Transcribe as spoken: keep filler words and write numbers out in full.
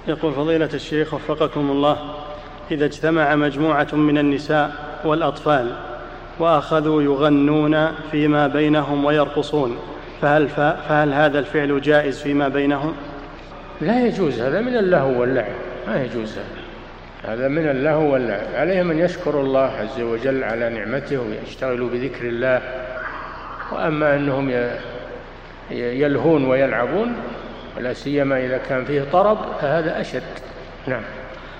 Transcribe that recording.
يقول فضيلة الشيخ وفقكم الله: إذا اجتمع مجموعة من النساء والأطفال وأخذوا يغنون فيما بينهم ويرقصون، فهل, فهل هذا الفعل جائز فيما بينهم؟ لا يجوز، هذا من اللهو واللعب، ما يجوز هذا هذا من اللهو واللعب. عليهم أن يشكروا الله عز وجل على نعمته ويشتغلوا بذكر الله، وأما أنهم يلهون ويلعبون ولا سيما إذا كان فيه طرب فهذا أشد. نعم.